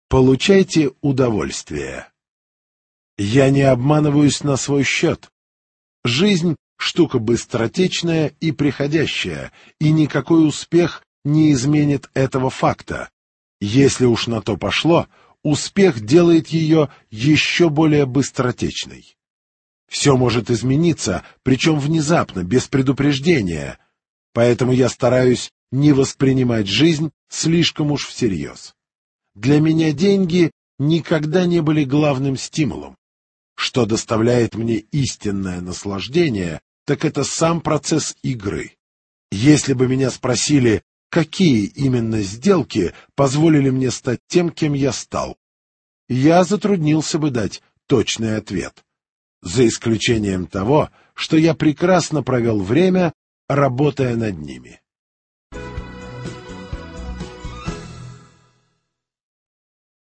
Получайте удовольствие. Я не обманываюсь на свой счет. Жизнь — штука быстротечная и приходящая, и никакой успех не изменит этого факта. Если уж на то пошло, успех делает ее еще более быстротечной. Все может измениться, причем внезапно, без предупреждения, поэтому я стараюсь не воспринимать жизнь слишком уж всерьез. Для меня деньги никогда не были главным стимулом. Что доставляет мне истинное наслаждение, так это сам процесс игры. Если бы меня спросили, какие именно сделки позволили мне стать тем, кем я стал, я затруднился бы дать точный ответ, за исключением того, что я прекрасно провел время, работая над ними.